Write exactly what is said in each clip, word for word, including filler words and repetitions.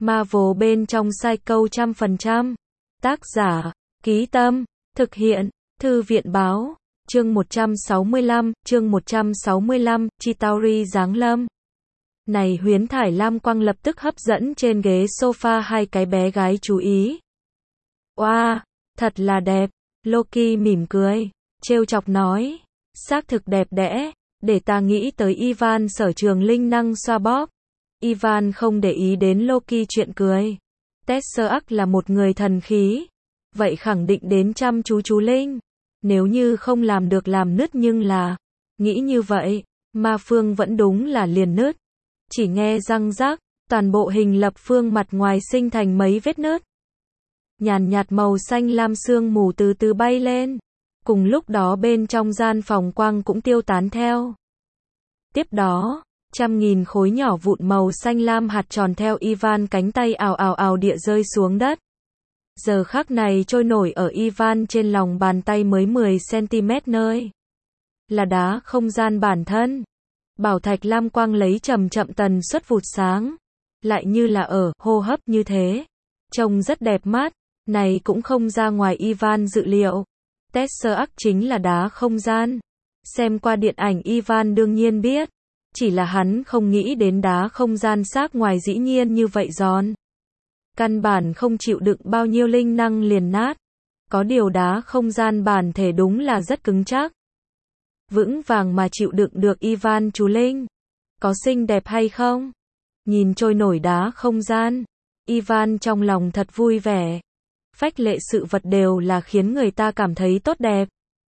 Marvel bên trong Psycho trăm phần trăm. Tác giả, Ký Tâm, thực hiện, Thư viện Báo, chương một trăm sáu mươi lăm, chương một trăm sáu mươi lăm, Chitauri giáng lâm. Này Huyến Thải Lam Quang lập tức hấp dẫn trên ghế sofa hai cái bé gái chú ý. Oa, wow, thật là đẹp, Loki mỉm cười, trêu chọc nói, xác thực đẹp đẽ, để ta nghĩ tới Ivan sở trường linh năng xoa bóp. Ivan không để ý đến Loki chuyện cười. Tesseract là một người thần khí, vậy khẳng định đến chăm chú chú linh. Nếu như không làm được làm nứt nhưng là, nghĩ như vậy, ma phương vẫn đúng là liền nứt. Chỉ nghe răng rắc, toàn bộ hình lập phương mặt ngoài sinh thành mấy vết nứt. Nhàn nhạt màu xanh lam sương mù từ từ bay lên. Cùng lúc đó bên trong gian phòng quang cũng tiêu tán theo. Tiếp đó, trăm nghìn khối nhỏ vụn màu xanh lam hạt tròn theo Ivan cánh tay ào ào ào địa rơi xuống đất. Giờ khắc này trôi nổi ở Ivan trên lòng bàn tay mới mười xăng-ti-mét nơi. Là đá không gian bản thân. Bảo thạch lam quang lấy chậm chậm tần suất vụt sáng. Lại như là ở hô hấp như thế. Trông rất đẹp mắt. Này cũng không ra ngoài Ivan dự liệu. Tesseract chính là đá không gian. Xem qua điện ảnh Ivan đương nhiên biết. Chỉ là hắn không nghĩ đến đá không gian xác ngoài dĩ nhiên như vậy giòn. Căn bản không chịu đựng bao nhiêu linh năng liền nát. Có điều đá không gian bản thể đúng là rất cứng chắc. Vững vàng mà chịu đựng được Ivan chú linh. Có xinh đẹp hay không? Nhìn trôi nổi đá không gian. Ivan trong lòng thật vui vẻ. Phách lệ sự vật đều là khiến người ta cảm thấy tốt đẹp.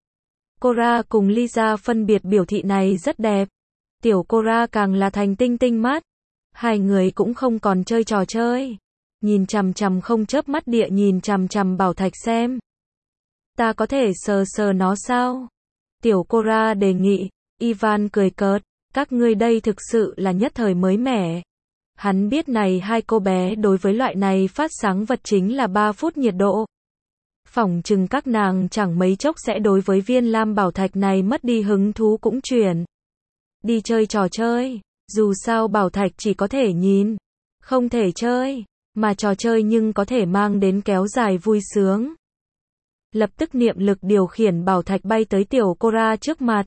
Cora cùng Lisa phân biệt biểu thị này rất đẹp. Tiểu Cora càng là thành tinh tinh mắt. Hai người cũng không còn chơi trò chơi. Nhìn chằm chằm không chớp mắt địa nhìn chằm chằm bảo thạch xem. Ta có thể sờ sờ nó sao? Tiểu Cora đề nghị. Ivan cười cợt. Các ngươi đây thực sự là nhất thời mới mẻ. Hắn biết này hai cô bé đối với loại này phát sáng vật chính là ba phút nhiệt độ. Phỏng chừng các nàng chẳng mấy chốc sẽ đối với viên lam bảo thạch này mất đi hứng thú cũng chuyển. Đi chơi trò chơi. Dù sao bảo thạch chỉ có thể nhìn. Không thể chơi. Mà trò chơi nhưng có thể mang đến kéo dài vui sướng. Lập tức niệm lực điều khiển bảo thạch bay tới tiểu Cora trước mặt.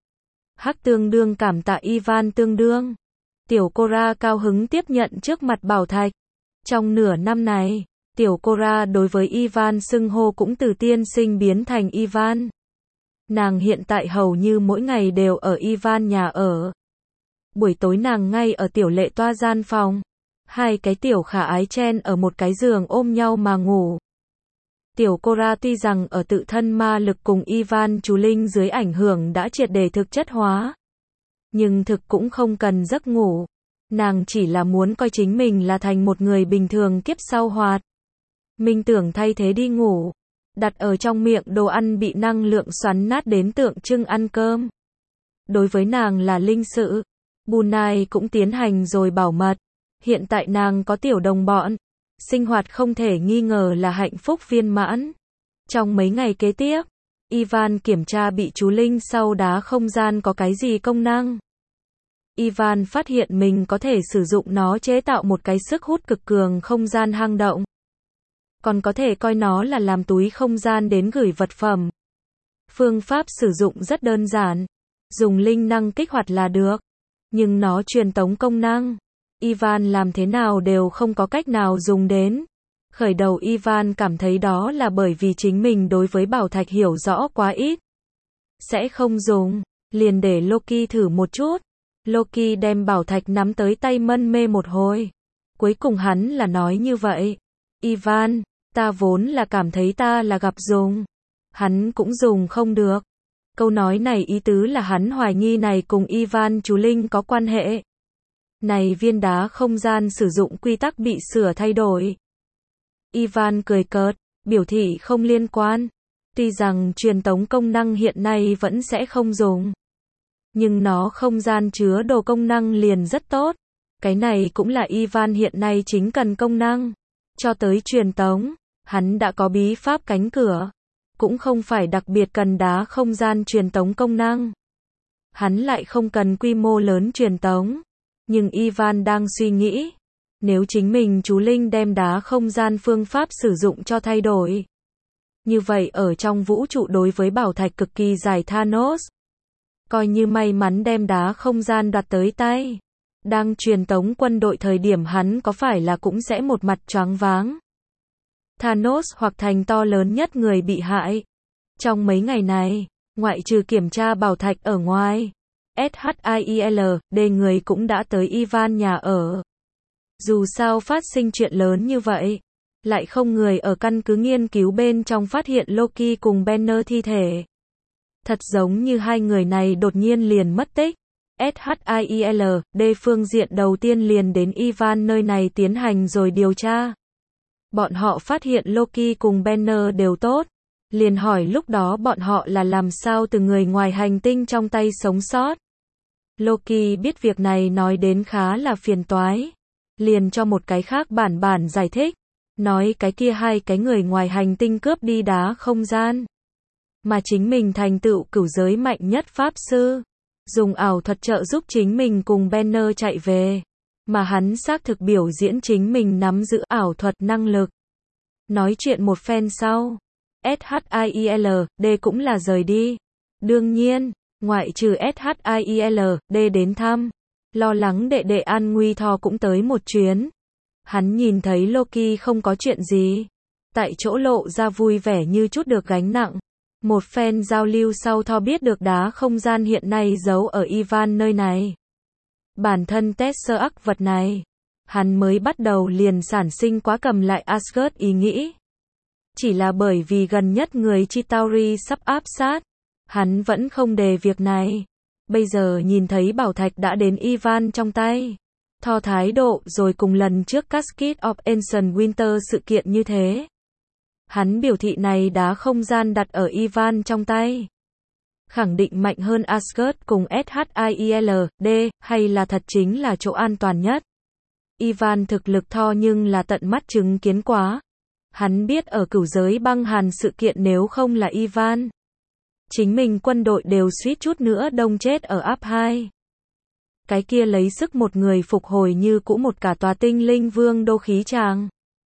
Hắc tương đương cảm tạ Ivan tương đương. Tiểu Cora cao hứng tiếp nhận trước mặt bảo thạch. Trong nửa năm này, tiểu Cora đối với Ivan xưng hô cũng từ tiên sinh biến thành Ivan. Nàng hiện tại hầu như mỗi ngày đều ở Ivan nhà ở. Buổi tối nàng ngay ở tiểu lệ toa gian phòng. Hai cái tiểu khả ái chen ở một cái giường ôm nhau mà ngủ. Tiểu Cora tuy rằng ở tự thân ma lực cùng Ivan chú linh dưới ảnh hưởng đã triệt để thực chất hóa. Nhưng thực cũng không cần giấc ngủ. Nàng chỉ là muốn coi chính mình là thành một người bình thường kiếp sau hoạt. Minh tưởng thay thế đi ngủ. Đặt ở trong miệng đồ ăn bị năng lượng xoắn nát đến tượng trưng ăn cơm. Đối với nàng là linh sự. Bunai cũng tiến hành rồi bảo mật. Hiện tại nàng có tiểu đồng bọn. Sinh hoạt không thể nghi ngờ là hạnh phúc viên mãn. Trong mấy ngày kế tiếp, Ivan kiểm tra bị chú linh sau đá không gian có cái gì công năng. Ivan phát hiện mình có thể sử dụng nó chế tạo một cái sức hút cực cường không gian hang động. Còn có thể coi nó là làm túi không gian đến gửi vật phẩm. Phương pháp sử dụng rất đơn giản. Dùng linh năng kích hoạt là được. Nhưng nó truyền tống công năng. Ivan làm thế nào đều không có cách nào dùng đến. Khởi đầu Ivan cảm thấy đó là bởi vì chính mình đối với bảo thạch hiểu rõ quá ít. Sẽ không dùng, liền để Loki thử một chút. Loki đem bảo thạch nắm tới tay mân mê một hồi. Cuối cùng hắn là nói như vậy. Ivan, ta vốn là cảm thấy ta là gặp dùng. Hắn cũng dùng không được. Câu nói này ý tứ là hắn hoài nghi này cùng Ivan chú linh có quan hệ. Này viên đá không gian sử dụng quy tắc bị sửa thay đổi. Ivan cười cợt, biểu thị không liên quan. Tuy rằng truyền tống công năng hiện nay vẫn sẽ không dùng. Nhưng nó không gian chứa đồ công năng liền rất tốt. Cái này cũng là Ivan hiện nay chính cần công năng. Cho tới truyền tống, hắn đã có bí pháp cánh cửa. Cũng không phải đặc biệt cần đá không gian truyền tống công năng. Hắn lại không cần quy mô lớn truyền tống. Nhưng Ivan đang suy nghĩ. Nếu chính mình chú linh đem đá không gian phương pháp sử dụng cho thay đổi. Như vậy ở trong vũ trụ đối với bảo thạch cực kỳ dài Thanos. Coi như may mắn đem đá không gian đoạt tới tay. Đang truyền tống quân đội thời điểm hắn có phải là cũng sẽ một mặt choáng váng. Thanos hoặc thành to lớn nhất người bị hại. Trong mấy ngày này, ngoại trừ kiểm tra bảo thạch ở ngoài, SHIELD người cũng đã tới Ivan nhà ở. Dù sao phát sinh chuyện lớn như vậy, lại không người ở căn cứ nghiên cứu bên trong phát hiện Loki cùng Banner thi thể. Thật giống như hai người này đột nhiên liền mất tích. SHIELD phương diện đầu tiên liền đến Ivan nơi này tiến hành rồi điều tra. Bọn họ phát hiện Loki cùng Banner đều tốt. Liền hỏi lúc đó bọn họ là làm sao từ người ngoài hành tinh trong tay sống sót. Loki biết việc này nói đến khá là phiền toái. Liền cho một cái khác bản bản giải thích. Nói cái kia hai cái người ngoài hành tinh cướp đi đá không gian. Mà chính mình thành tựu cửu giới mạnh nhất pháp sư. Dùng ảo thuật trợ giúp chính mình cùng Banner chạy về. Mà hắn xác thực biểu diễn chính mình nắm giữ ảo thuật năng lực. Nói chuyện một phen sau. SHIELD cũng là rời đi. Đương nhiên, ngoại trừ SHIELD đến thăm. Lo lắng đệ đệ an nguy Thor cũng tới một chuyến. Hắn nhìn thấy Loki không có chuyện gì. Tại chỗ lộ ra vui vẻ như chút được gánh nặng. Một phen giao lưu sau Thor biết được đá không gian hiện nay giấu ở Ivan nơi này. Bản thân Tesseract vật này, hắn mới bắt đầu liền sản sinh quá cầm lại Asgard ý nghĩ. Chỉ là bởi vì gần nhất người Chitauri sắp áp sát, hắn vẫn không đề việc này. Bây giờ nhìn thấy bảo thạch đã đến Ivan trong tay. Thor thái độ rồi cùng lần trước Cascade of Ancient Winter sự kiện như thế. Hắn biểu thị này đá không gian đặt ở Ivan trong tay. Khẳng định mạnh hơn Asgard cùng SHIELD, hay là thật chính là chỗ an toàn nhất. Ivan thực lực Thor nhưng là tận mắt chứng kiến quá. Hắn biết ở cửu giới băng hàn sự kiện nếu không là Ivan. Chính mình quân đội đều suýt chút nữa đông chết ở áp hai. Cái kia lấy sức một người phục hồi như cũ một cả tòa tinh linh vương đô khí tràng.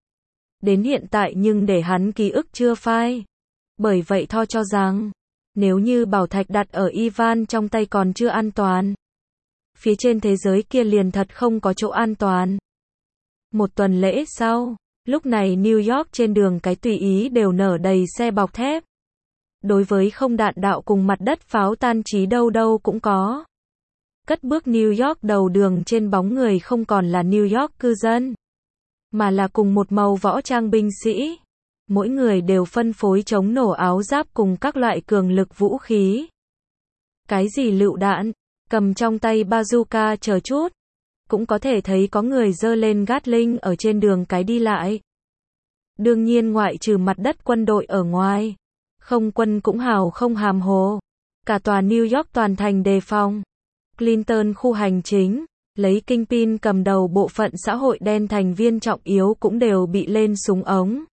Đến hiện tại nhưng để hắn ký ức chưa phai. Bởi vậy Thor cho rằng, nếu như bảo thạch đặt ở Ivan trong tay còn chưa an toàn. Phía trên thế giới kia liền thật không có chỗ an toàn. Một tuần lễ sau, lúc này New York trên đường cái tùy ý đều nở đầy xe bọc thép. Đối với không đạn đạo cùng mặt đất pháo tan trí đâu đâu cũng có. Cất bước New York đầu đường trên bóng người không còn là New York cư dân. Mà là cùng một màu võ trang binh sĩ. Mỗi người đều phân phối chống nổ áo giáp cùng các loại cường lực vũ khí. Cái gì lựu đạn, cầm trong tay bazooka chờ chút. Cũng có thể thấy có người giơ lên Gatling ở trên đường cái đi lại. Đương nhiên ngoại trừ mặt đất quân đội ở ngoài. Không quân cũng hào không hàm hồ. Cả tòa New York toàn thành đề phòng. Clinton khu hành chính, lấy Kingpin cầm đầu bộ phận xã hội đen thành viên trọng yếu cũng đều bị lên súng ống.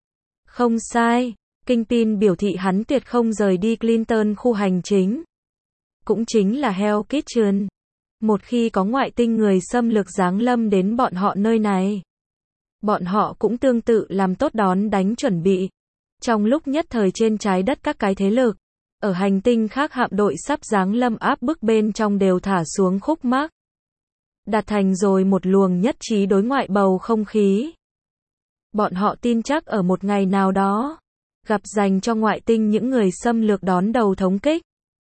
Không sai, Kingpin biểu thị hắn tuyệt không rời đi Clinton khu hành chính. Cũng chính là Hell Kitchen. Một khi có ngoại tinh người xâm lược giáng lâm đến bọn họ nơi này. Bọn họ cũng tương tự làm tốt đón đánh chuẩn bị. Trong lúc nhất thời trên trái đất các cái thế lực. Ở hành tinh khác hạm đội sắp giáng lâm áp bức bên trong đều thả xuống khúc mắc. Đạt thành rồi một luồng nhất trí đối ngoại bầu không khí. Bọn họ tin chắc ở một ngày nào đó, gặp dành cho ngoại tinh những người xâm lược đón đầu thống kích.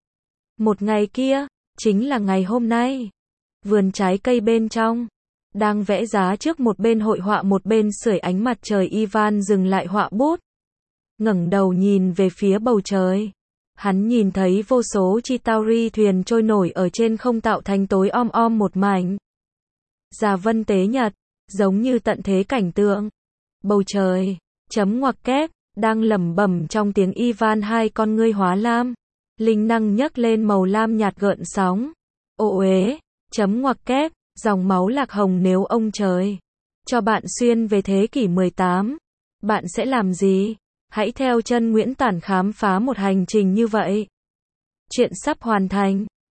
Một ngày kia, chính là ngày hôm nay. Vườn trái cây bên trong, đang vẽ giá trước một bên hội họa một bên sưởi ánh mặt trời Ivan dừng lại họa bút. Ngẩng đầu nhìn về phía bầu trời. Hắn nhìn thấy vô số Chitauri thuyền trôi nổi ở trên không tạo thành tối om om một mảnh. Già vân tế nhật, giống như tận thế cảnh tượng. Bầu trời, chấm ngoặc kép, đang lẩm bẩm trong tiếng Ivan hai con ngươi hóa lam. Linh năng nhấc lên màu lam nhạt gợn sóng. Ô uế, chấm ngoặc kép, dòng máu lạc hồng nếu ông trời cho bạn xuyên về thế kỷ mười tám. Bạn sẽ làm gì? Hãy theo chân Nguyễn Tản khám phá một hành trình như vậy. Chuyện sắp hoàn thành.